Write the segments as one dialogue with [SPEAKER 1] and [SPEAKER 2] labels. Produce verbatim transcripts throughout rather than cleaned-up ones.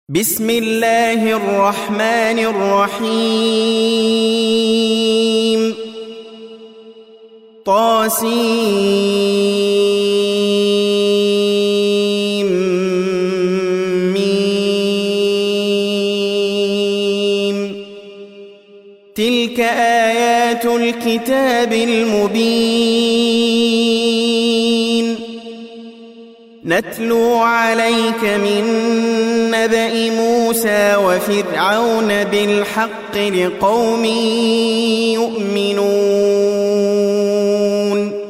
[SPEAKER 1] بسم الله الرحمن الرحيم طاسيم ميم تلك آيات الكتاب المبين نتلو عليك من نبأ موسى وفرعون بالحق لقوم يؤمنون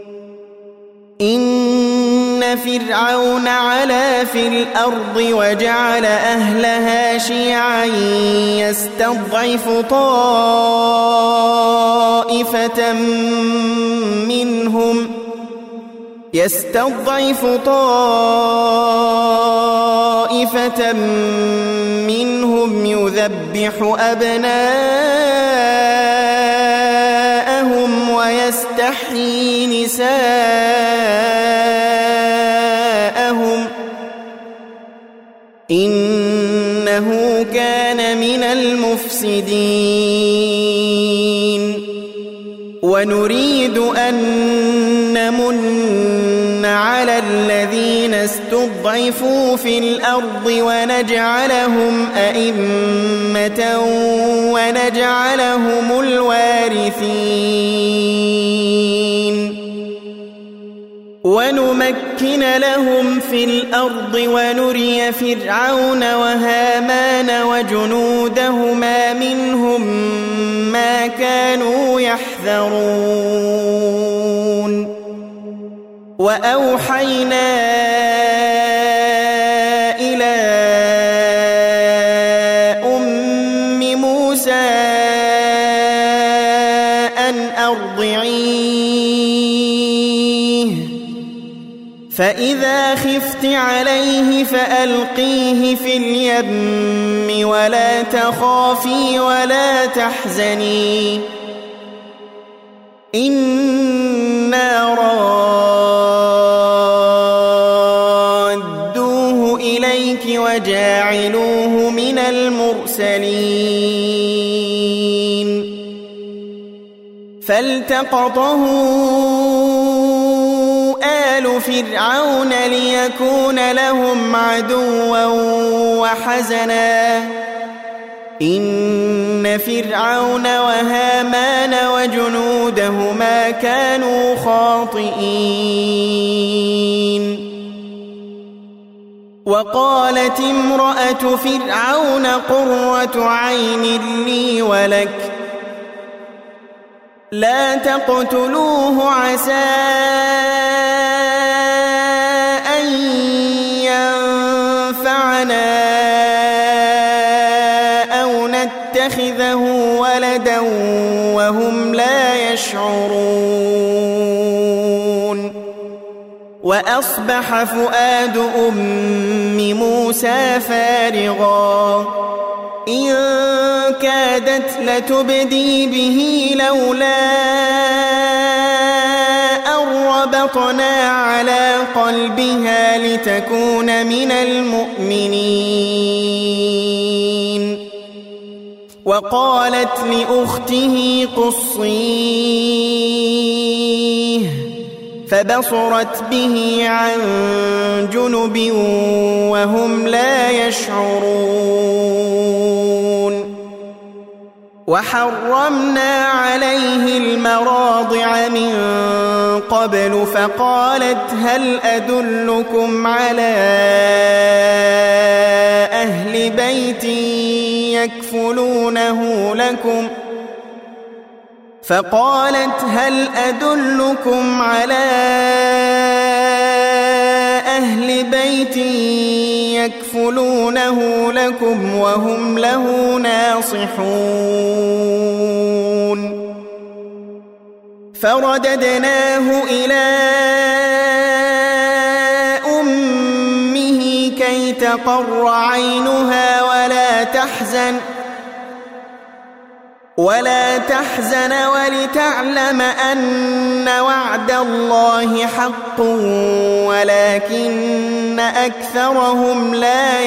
[SPEAKER 1] إن فرعون علا في الأرض وجعل أهلها شيعا يستضعف طائفة منهم يستضعف طائفة منهم يذبح أبناءهم ويستحيي نساءهم إنه كان من المفسدين ونريد أن نمن على الذين استضعفوا في الأرض ونجعلهم أئمة ونجعلهم الوارثين ونمكن لهم في الأرض ونري فرعون وهامان وجنودهما منهم ما كانوا يحذرون وأوحينا إلى أم موسى أن أرضعيه فإذا خفت عليه فألقيه في اليم ولا تخافي ولا تحزني إنا رادوه إليك وجاعلوه من المرسلين فالتقطه آل فرعون ليكون لهم عدوا وحزنا إن فرعون وهامان وجنودهما كانوا خاطئين وقالت امرأة فرعون قرة عين لي ولك لا تقتلوه عسى أن ينفعنا أو نتخذه ولدا وهم لا يشعرون وأصبح فؤاد أم موسى فارغا إن كادت لتبدي به لولا أن ربطنا على قلبها لتكون من المؤمنين وقالت لأخته قصيه فبصرت به عن جنب وهم لا يشعرون وحرمنا عليه المراضع من قبل فقالت هل أدلكم على أهل بيت يكفلونه لكم فقالت هل أدلكم على أهل بيت يكفلونه لكم وهم له ناصحون فرددناه إلى أمه كي تقر عينها ولا تحزن ولا تحزن ولتعلم أن وعد الله حق ولكن أكثرهم لا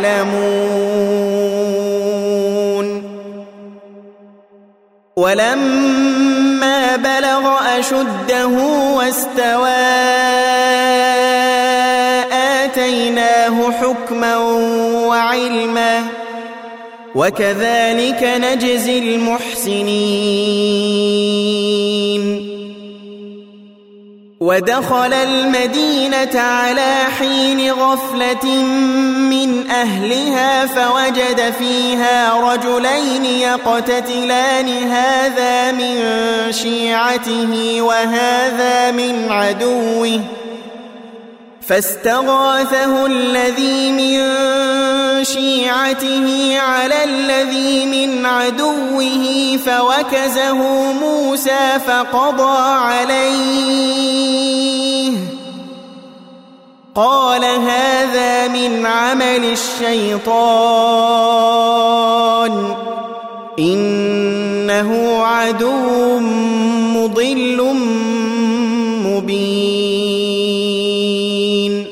[SPEAKER 1] يعلمون ولما بلغ أشده واستوى آتيناه حكما وعلما وكذلك نجزي المحسنين ودخل المدينة على حين غفلة من أهلها فوجد فيها رجلين يقتتلان هذا من شيعته وهذا من عدوه فاستغاثه الذي من شيعته على الذي من عدوه فوكزه موسى فقضى عليه قال هذا من عمل الشيطان إنه عدو مضل مبين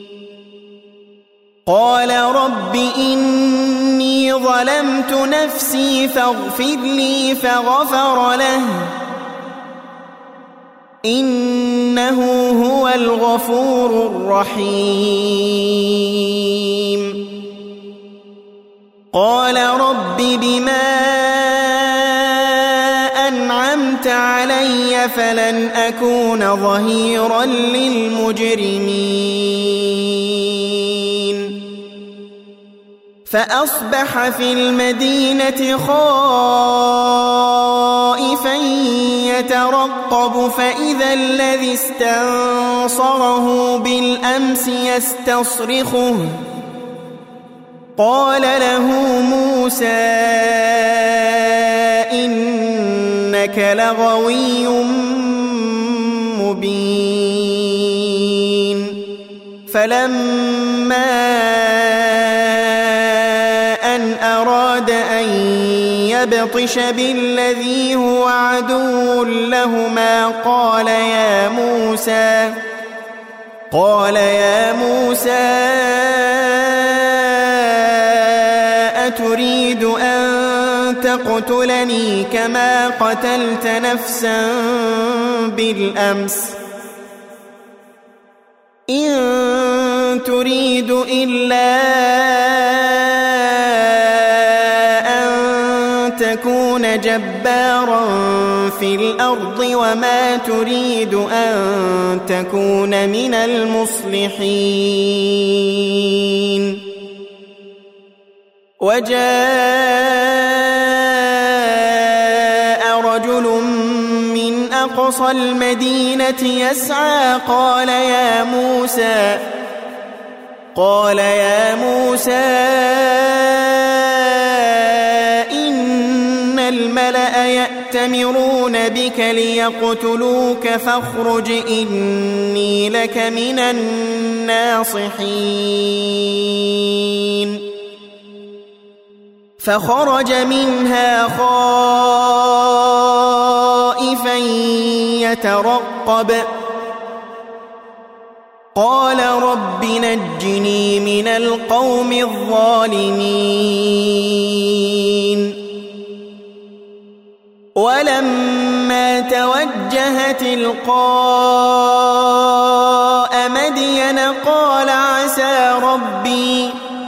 [SPEAKER 1] قال رب إني ظلمت نفسي فاغفر لي فغفر له إنه هو الغفور الرحيم قال رب بما أنعمت علي فلن أكون ظهيرا للمجرمين فأصبح في المدينة خائفا يترقب فإذا الذي استنصره بالأمس يستصرخه قال له موسى إنك لغوي مبين فلما أن أراد أن يبطش بالذي هو عدو لهما قال يا موسى قال يا موسى أتريد أن تقتلني كما قتلت نفسا بالأمس إن تريد إلا أن تكون جبارا في الأرض وما تريد أن تكون من المصلحين وجاء رجل من أقصى المدينة يسعى قال يا موسى قال يا موسى إن الملأ يأتمرون بك ليقتلوك فاخرج إني لك من الناصحين فخرج منها خائفا يترقب قال رب نجني من القوم الظالمين ولما توجه تلقاء مدين قال عسى ربي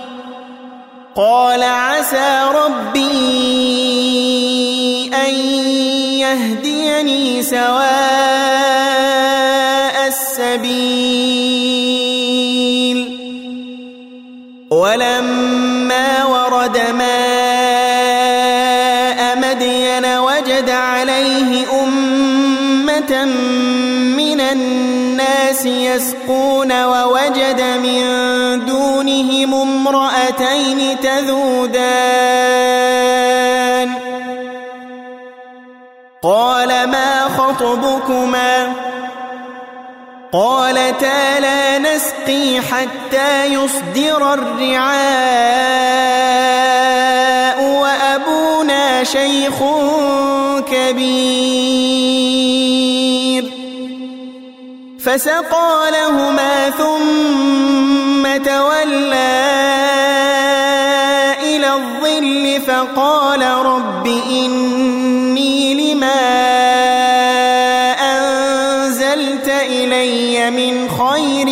[SPEAKER 1] قال عسى ربي أن يهديني سواء السبيل ولما ورد ماء مدين وجد عليه أمة من الناس يسقون ووجد من دونهم امرأتين تذودان قال ما خطبكما قالتا لا نسقي حتى يصدر الرعاء وأبونا شيخ كبير فسقى لهما ثم تولى إلى الظل فقال رب إني لما أنزلت إلي من خير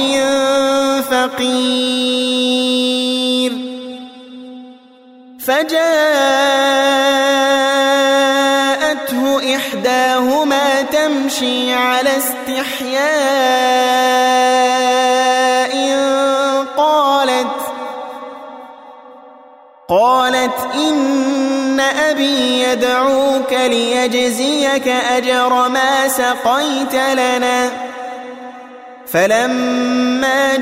[SPEAKER 1] فقير فجاءته إحداهما تمشي على استحياء قالت قالت إن أبي يدعوك ليجزيك أجر ما سقيت لنا فلما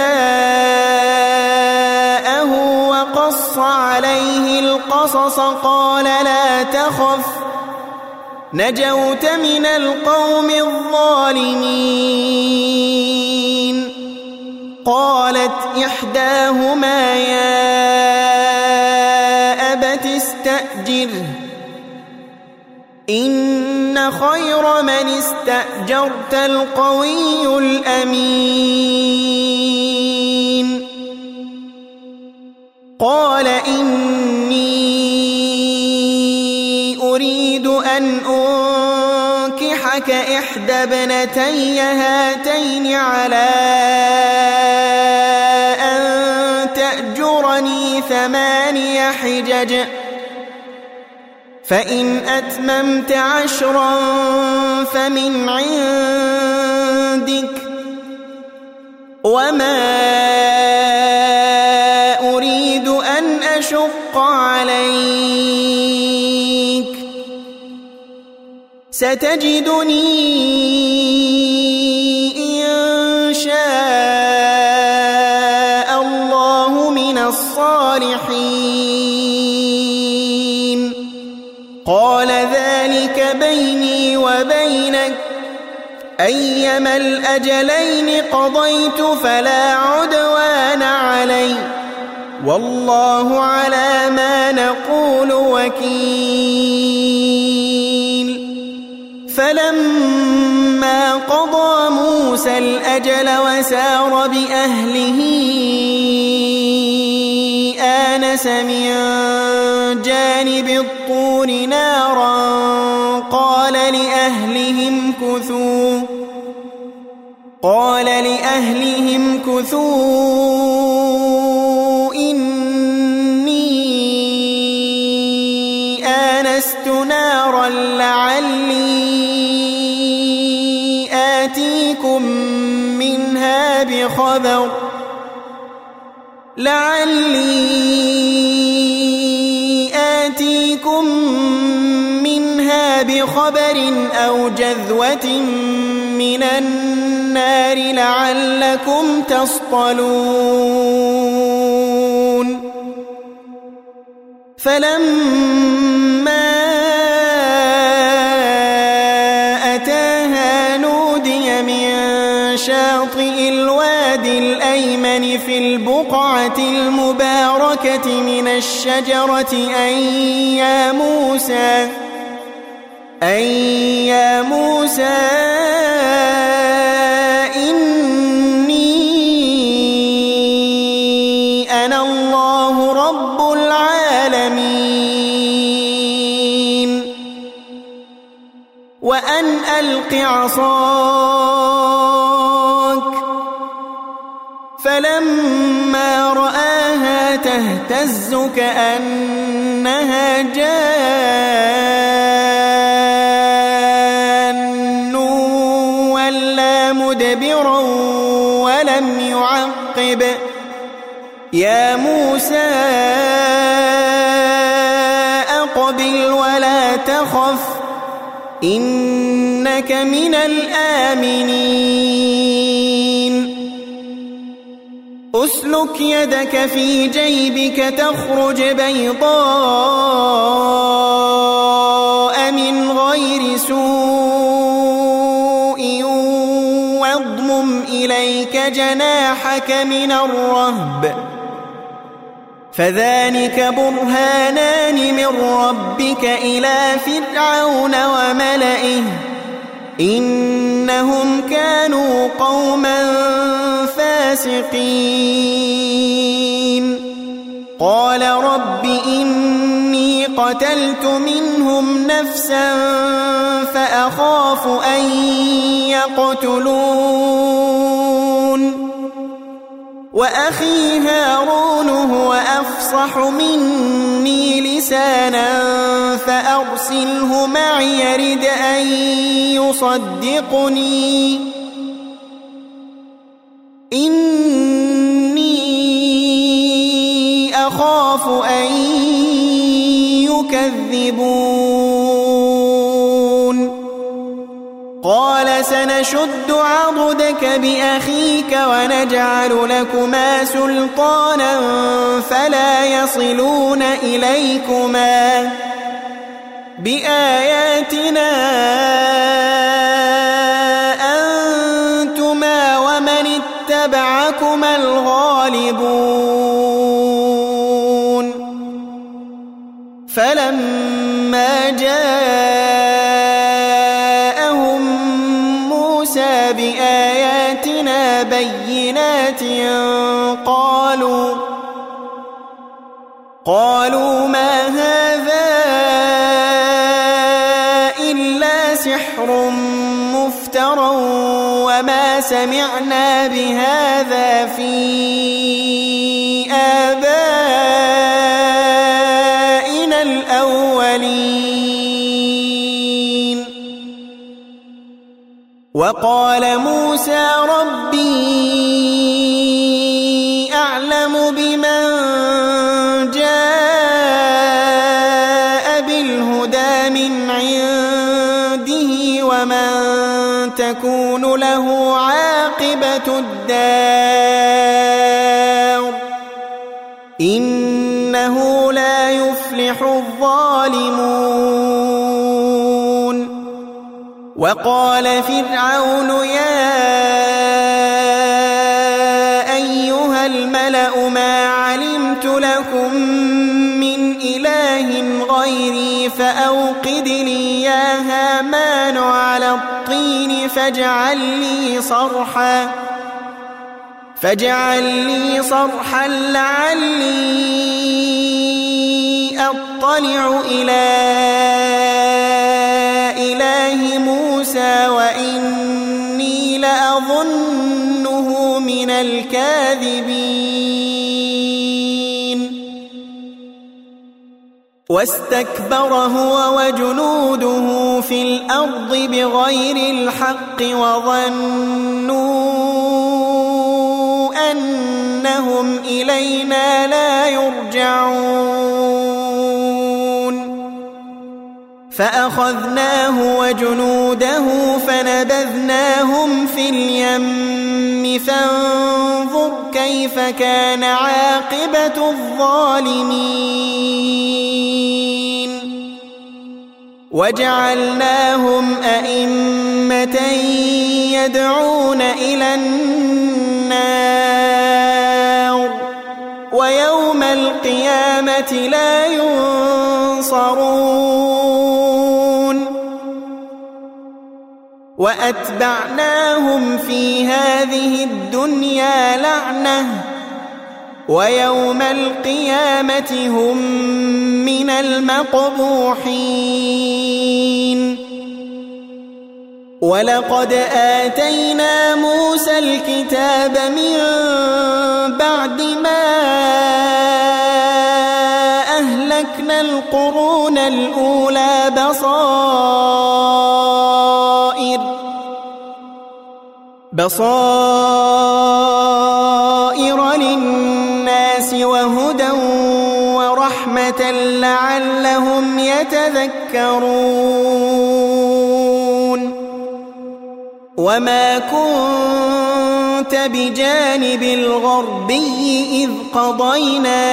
[SPEAKER 1] جاءه وقص عليه القصص قال لا تخف نجوت من القوم الظالمين قالت إحداهما يا أبت استأجره إن خير من استأجرت القوي الأمين قال إني أريد أن أنكحك إحدى ابنتي هاتين على أن تأجرني ثماني حجج فإن أتممت عشرا فمن عندك وما أريد أن أشق عليك ستجدني إن شاء الله من الصالحين قال ذلك بيني وبينك أيما الأجلين قضيت فلا عدوان علي والله على ما نقول وكيل فلما قضى موسى الأجل وسار بأهله آنس من جانب الطور نارا قال لأهلهم كثوا قال لأهلهم كثوا إني آنست نارا لعلي آتيكم منها بخبر لعلي آتيكم منها بخبر أو جذوة من النار لعلكم تصطلون فلما أتاها نودي من شاطئ الوادي الأيمن في البقعة المباركة من الشجرة أن يا موسى أن يا موسى إني أنا الله رب العالمين وأن ألق عصاك فلما رآها تهتز كأنها جان ولا مدبرا ولم يعقب يا موسى أقبل ولا تخف إنك من الآمنين أسلك يدك في جيبك تخرج بيضاء من غير سوء واضمم إليك جناحك من الرهب فذلك برهانان من ربك إلى فرعون وملئه إنهم كانوا قوما فاسقين قال رب إني قتلت منهم نفسا فأخاف أن يقتلون وأخي هارون هو أفصح مني لسانا فأرسله معي يرد أن يصدقني إني أخاف أن يكذبون قال سنشد عضدك بأخيك ونجعل لكما سلطانا فلا يصلون إليكما بآياتنا أنتما ومن اتبعكما الغالبون فلما جاءهم موسى بآياتنا بينات قالوا قالوا ما هذا إلا سحر مفترى وما سمعنا بهذا في آبائنا الأولين وقال موسى ربي أعلم بمن جاء بالهدى من عنده ومن تكون له عاقبة الدار إنه لا يفلح الظالمون وقال فرعون يا أيها الملأ ما علمت لكم من إله غيري فأوقد لي يا هامان على الطين فاجعل لي صرحا فاجعل لي صرحا لعلي أطلع إلى إله موسى وإني لأظنه من الكاذبين واستكبر هو وجنوده في الأرض بغير الحق وظنوا أنهم إلينا لا يرجعون فأخذناه وجنوده فنبذناهم في اليم فانظر كيف كان عاقبة الظالمين وجعلناهم أئمة يدعون إلى النار ويوم القيامة لا ينصرون وأتبعناهم في هذه الدنيا لعنة ويوم القيامة هم من المقبوحين ولقد آتينا موسى الكتاب من بعد ما أهلكنا القرون الأولى بصائر بصائر للناس وهدى ورحمة لعلهم يتذكرون وما كنت بجانب الغربي إذ قضينا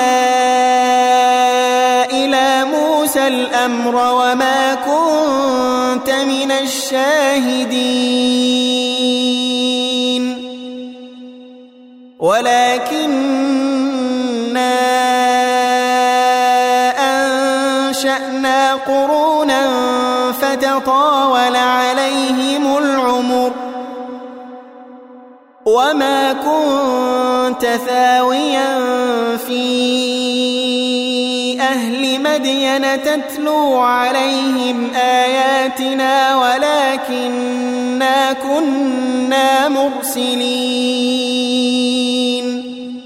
[SPEAKER 1] إلى موسى الأمر وما كنت من الشاهدين ولكننا أنشأنا قرونا فتطاول عليهم العمر وما كنت ثاويا في أهل مدين تتلو عليهم آياتنا ولكننا كنا مرسلين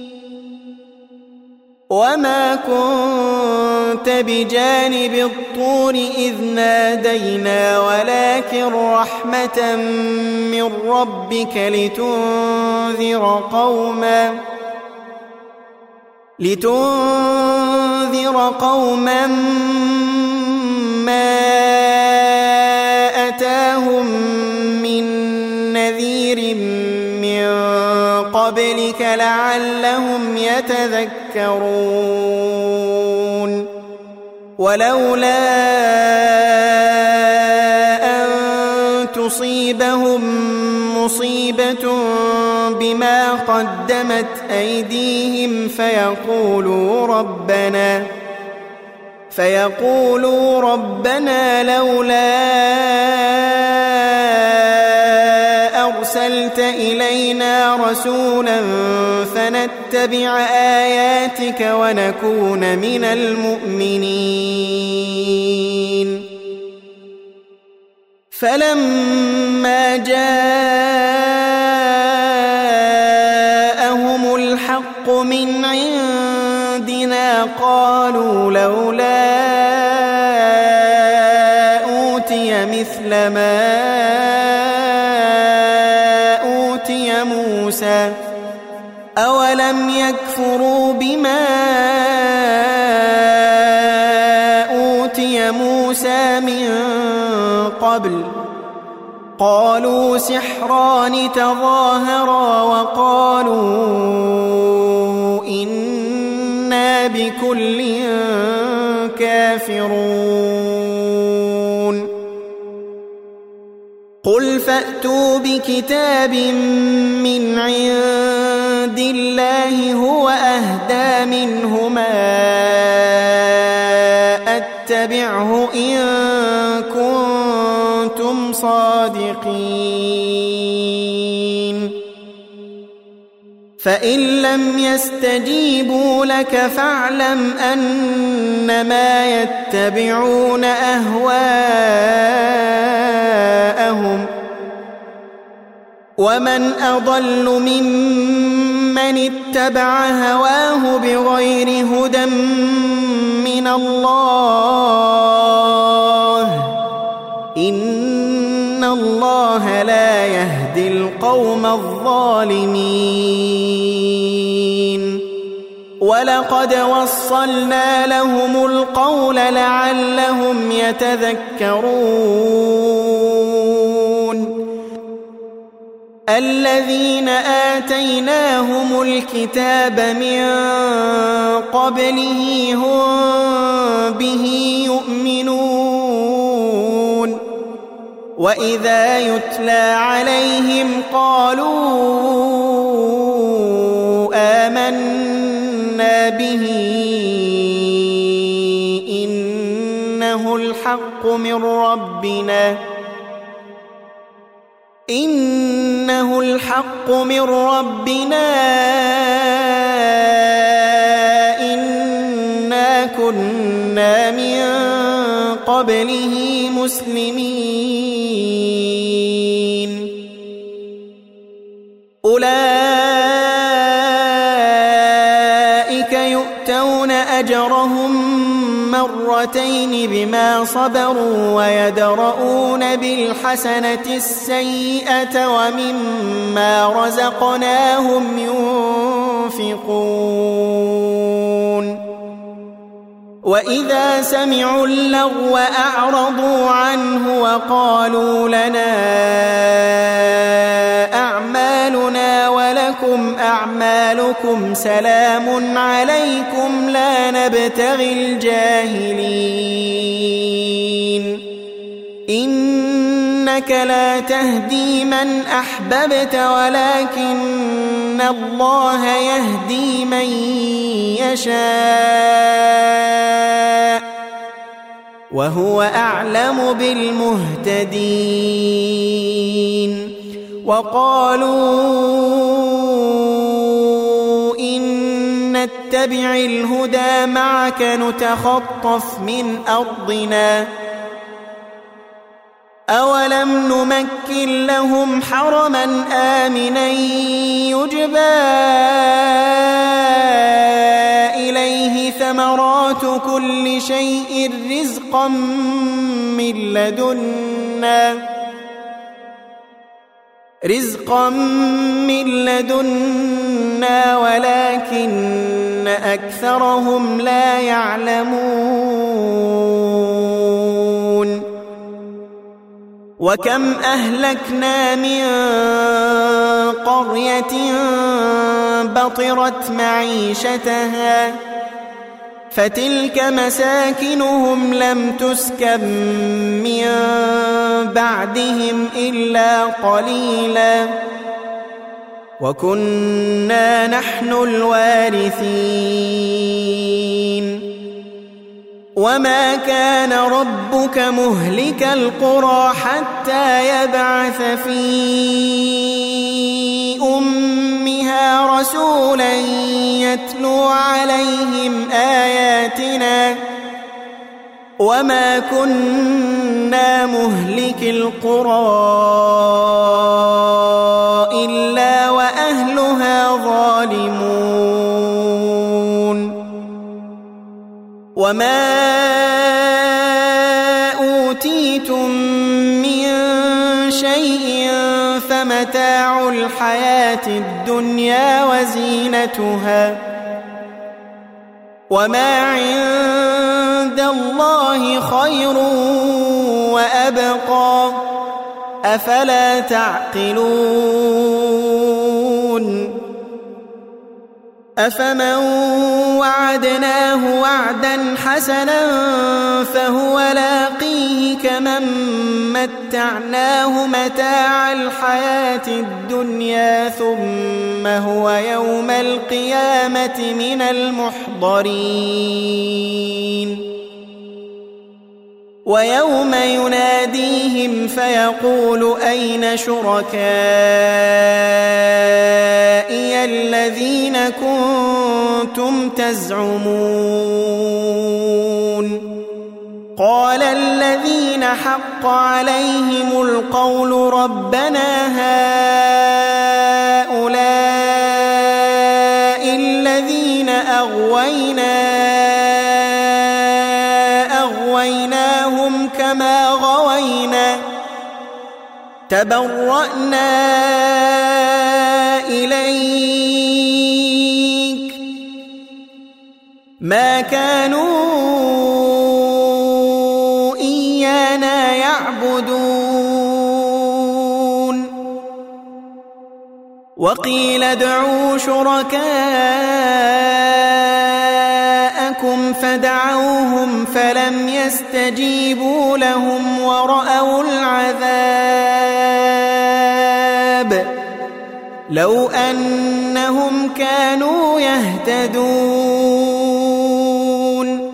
[SPEAKER 1] وما كنت بجانب الطور إذ نادينا ولكن رحمة من ربك لتنذر قوما لتنذر قوما ما أتاهم من نذير من قبلك لعلهم يتذكرون ولولا أن تصيبهم مصيبة بما قدمت أيديهم فيقولوا ربنا فيقولوا ربنا لولا أرسلت إلينا رسولا فنتبع آياتك ونكون من المؤمنين فلما جاءهم الحق من عندنا قالوا لولا أوتي مثل ما أوتي موسى أولم يكفروا بما أوتي موسى من قبل قالوا سحران تظاهرا وقالوا إنا بكل كافرون قل فأتوا بكتاب من عند الله هو أهدى منهما أتبعه إن كنتم صادقين فإن لم يستجيبوا لك فاعلم أنما يتبعون أهواءهم ومن أضل ممن اتبع هواه بغير هدى من الله إن الله لا يهدي القوم الظالمين ولقد وصلنا لهم القول لعلهم يتذكرون الذين آتيناهم الكتاب من قبله هم به يؤمنون وإذا يتلى عليهم قالوا آمنا به إنه الحق من ربنا إنه الحق من ربنا إنا كنا من قبله مسلمين أولئك يؤتون أجرهم مرتين بما صبروا ويدرؤون بالحسنة السيئة ومما رزقناهم ينفقون وإذا سمعوا اللغو أعرضوا عنه وقالوا لنا أعمالنا ولكم أعمالكم سلام عليكم لا نبتغي الجاهلين إنك لا تهدي من أحببت ولكن الله يهدي من يشاء وهو أعلم بالمهتدين وقالوا إن نتبع الهدى معك نتخطف من أرضنا أولم نمكن لهم حرما آمنا يجبى إليه ثمرات كل شيء رزقا من لدنا رزقا من لدنا ولكن أكثرهم لا يعلمون وكم أهلكنا من قرية بطرت معيشتها فتلك مساكنهم لم تسكن من بعدهم إلا قليلا وكنا نحن الوارثين وما كان ربك مهلك القرى حتى يبعث في أمها رسولا يتلو عليهم آياتنا وما كنا مهلك القرى إلا وأهلها ظالمون وما أوتيتم من شيء فمتاع الحياة الدنيا وزينتها وما عند الله خير وأبقى أفلا تعقلون أفمن وعدناه وعدا حسنا فهو لاقيه كمن متعناه متاع الحياة الدنيا ثم هو يوم القيامة من المحضرين ويوم يناديهم فيقول أين شركائي الذين كنتم تزعمون قال الذين حق عليهم القول ربنا هؤلاء الذين أغوينا أغويناهم كما غوينا تبرأنا إليك ما كانوا إيانا يعبدون وقيل ادعوا شركاءكم فدعوهم فلم يستجيبوا لهم ورأوا العذاب لو أنهم كانوا يهتدون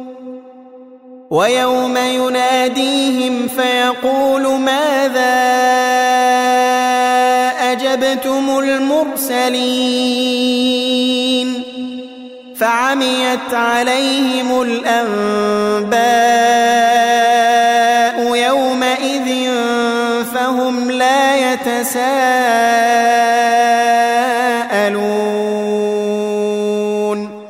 [SPEAKER 1] ويوم يناديهم فيقول ماذا أجبتم المرسلين فعميت عليهم الأنباء يومئذ فهم لا يتساءلون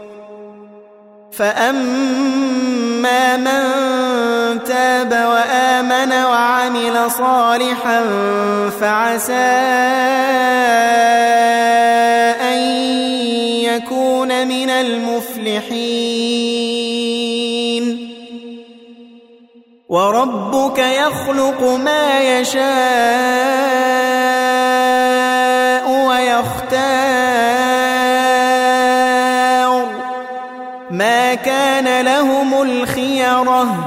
[SPEAKER 1] فأما من تاب وآمن وعمل صالحا فعسى أن يكون من المفلحين وربك يخلق ما يشاء ويختار ما كان لهم الخيرة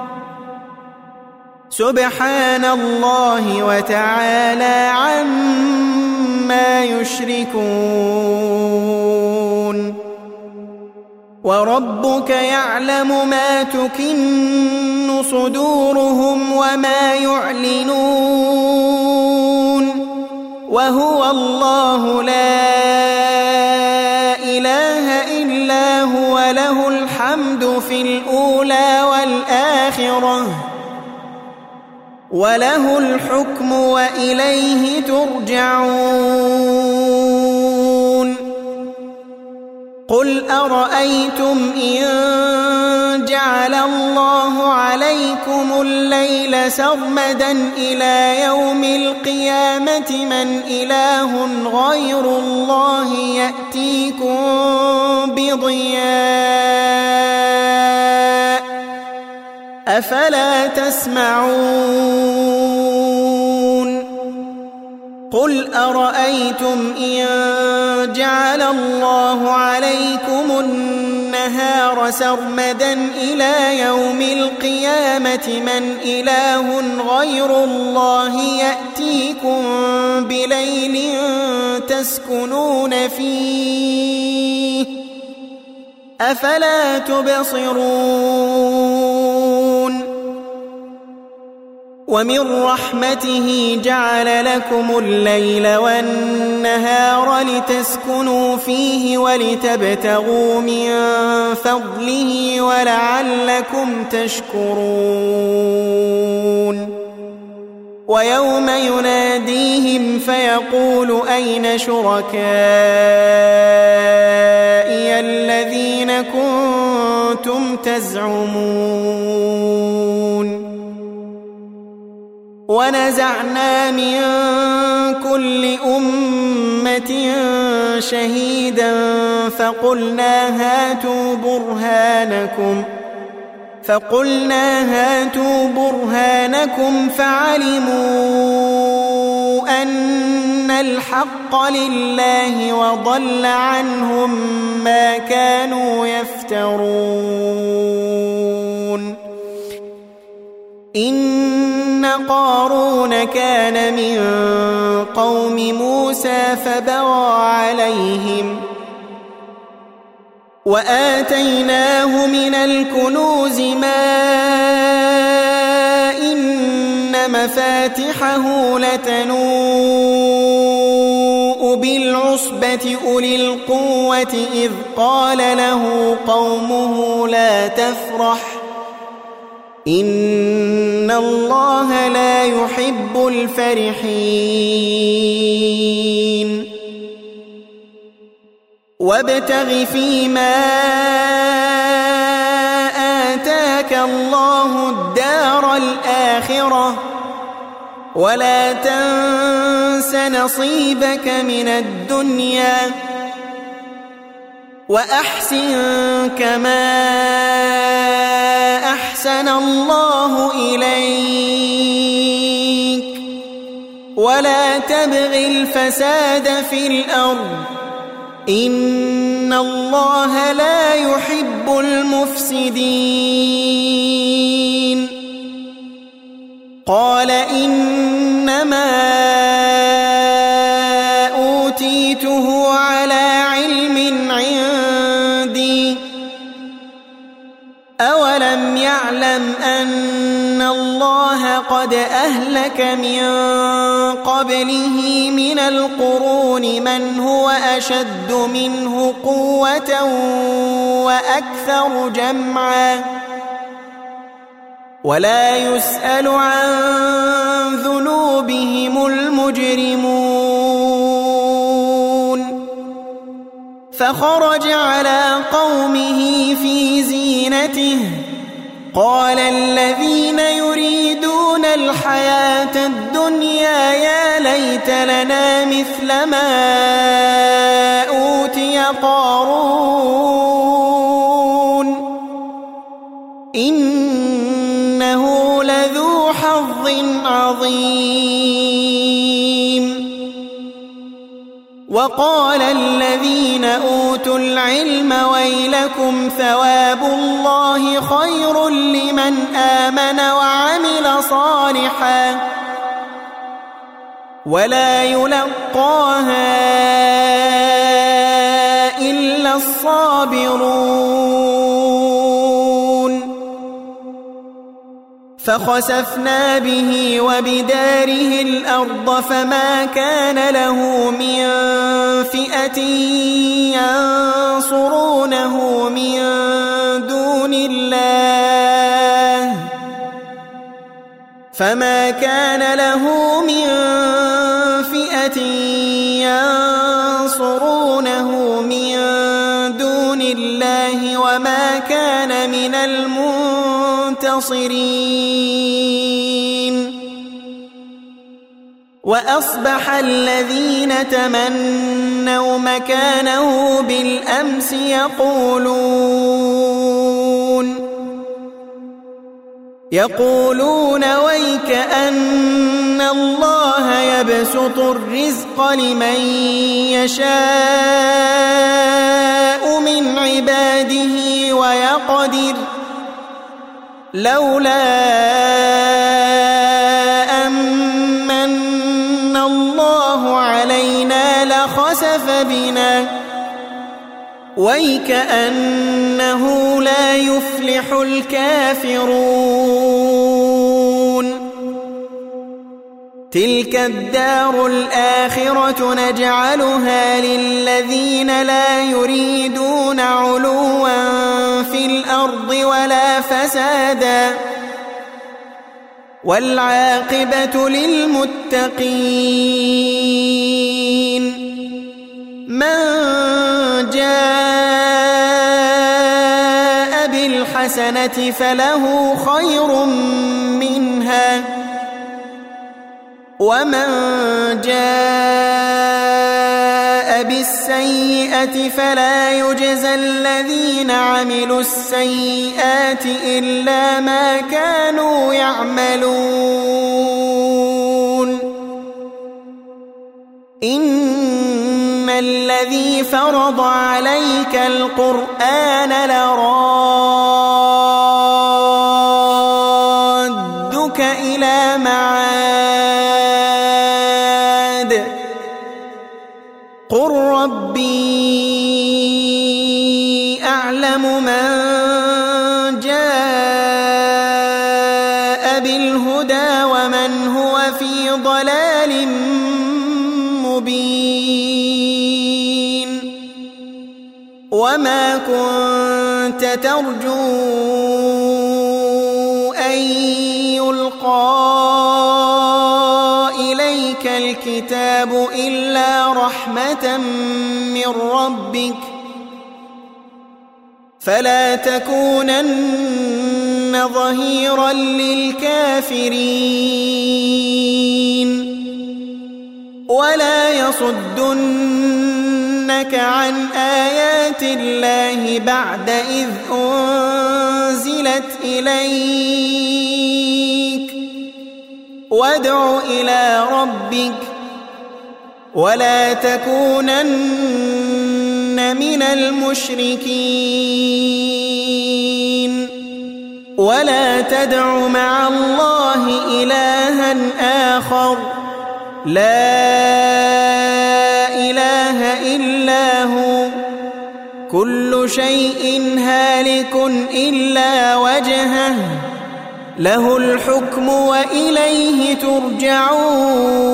[SPEAKER 1] سبحان الله وتعالى عما يشركون وربك يعلم ما تكن صدورهم وما يعلنون وهو الله لا إله إلا هو له الحمد في الأولى والآخرة وله الحكم وإليه ترجعون قل أرأيتم إن جعل الله عليكم الليل سرمدا إلى يوم القيامة من إله غير الله يأتيكم بضياء أفلا تسمعون قل أرأيتم إن جعل الله عليكم النهار سرمدا إلى يوم القيامة من إله غير الله يأتيكم بليل تسكنون فيه أفلا تبصرون ومن رحمته جعل لكم الليل والنهار لتسكنوا فيه ولتبتغوا من فضله ولعلكم تشكرون ويوم يناديهم فيقول أين شركائي الذين كنتم تزعمون ونزعنا من كل أمة شهيدا فقلنا هاتوا برهانكم فقلنا هاتوا برهانكم فعلموا أن الحق لله وضل عنهم ما كانوا يفترون إن قارون كان من قوم موسى فبغى عليهم وآتيناه من الكنوز ما إن مفاتحه لتنوء بالعصبة أولي القوة إذ قال له قومه لا تفرح إن الله لا يحب الفرحين وابتغ فيما آتاك الله الدار الآخرة ولا تنس نصيبك من الدنيا وأحسن كما أحسن الله إليك ولا تبغ الفساد في الأرض إن الله لا يحب المفسدين قال إنما أوتيته على علم عندي أولم يعلم أن الله قد أهلك من قبله من القرون من هو أشد منه قوة وأكثر جمعا ولا يسأل عن ذنوبهم المجرمون فخرج على قومه في زينته قال الذين يريدون الحياة الدنيا يا ليت لنا مثل ما أوتي قارون إنه لذو حظ عظيم وقال الذين أوتوا العلم ويلكم ثواب الله خير لمن آمن وعمل صالحا ولا يلقاها إلا الصابرون فخسفنا به وبداره الأرض فما كان له من فئة ينصرونه من دون الله فما كان له من فئة ينصرونه من دون الله وما كان من المنتصرين وأصبح الذين تمنوا مكانه بالأمس يقولون يقولون ويكأن الله يبسط الرزق لمن يشاء من عباده ويقدر لولا أمن الله علينا لخسف بنا ويكأنه لا يفلح الكافرون تلك الدار الآخرة نجعلها للذين لا يريدون علوا في الأرض ولا فسادا والعاقبة للمتقين من جاء بالحسنة فله خير منها ومن جاء بالسيئة فلا يجزى الذين عملوا السيئات إلا ما كانوا يعملون إن الذي فرض عليك القرآن لرادك إلى معاد قل ربي أعلم من جاء بالهدى ومن هو في ضلال مبين وما كنت ترجو أن يلقى إليك الكتاب إلا رحمة من ربك فلا تكونن ظهيرا للكافرين ولا يصدنك عن آيات الله بعد إذ أنزلت إليك وادع إلى ربك ولا تكونن من المشركين ولا تدع مع الله إلها آخر لا إله إلا هو كل شيء هالك إلا وجهه له الحكم وإليه ترجعون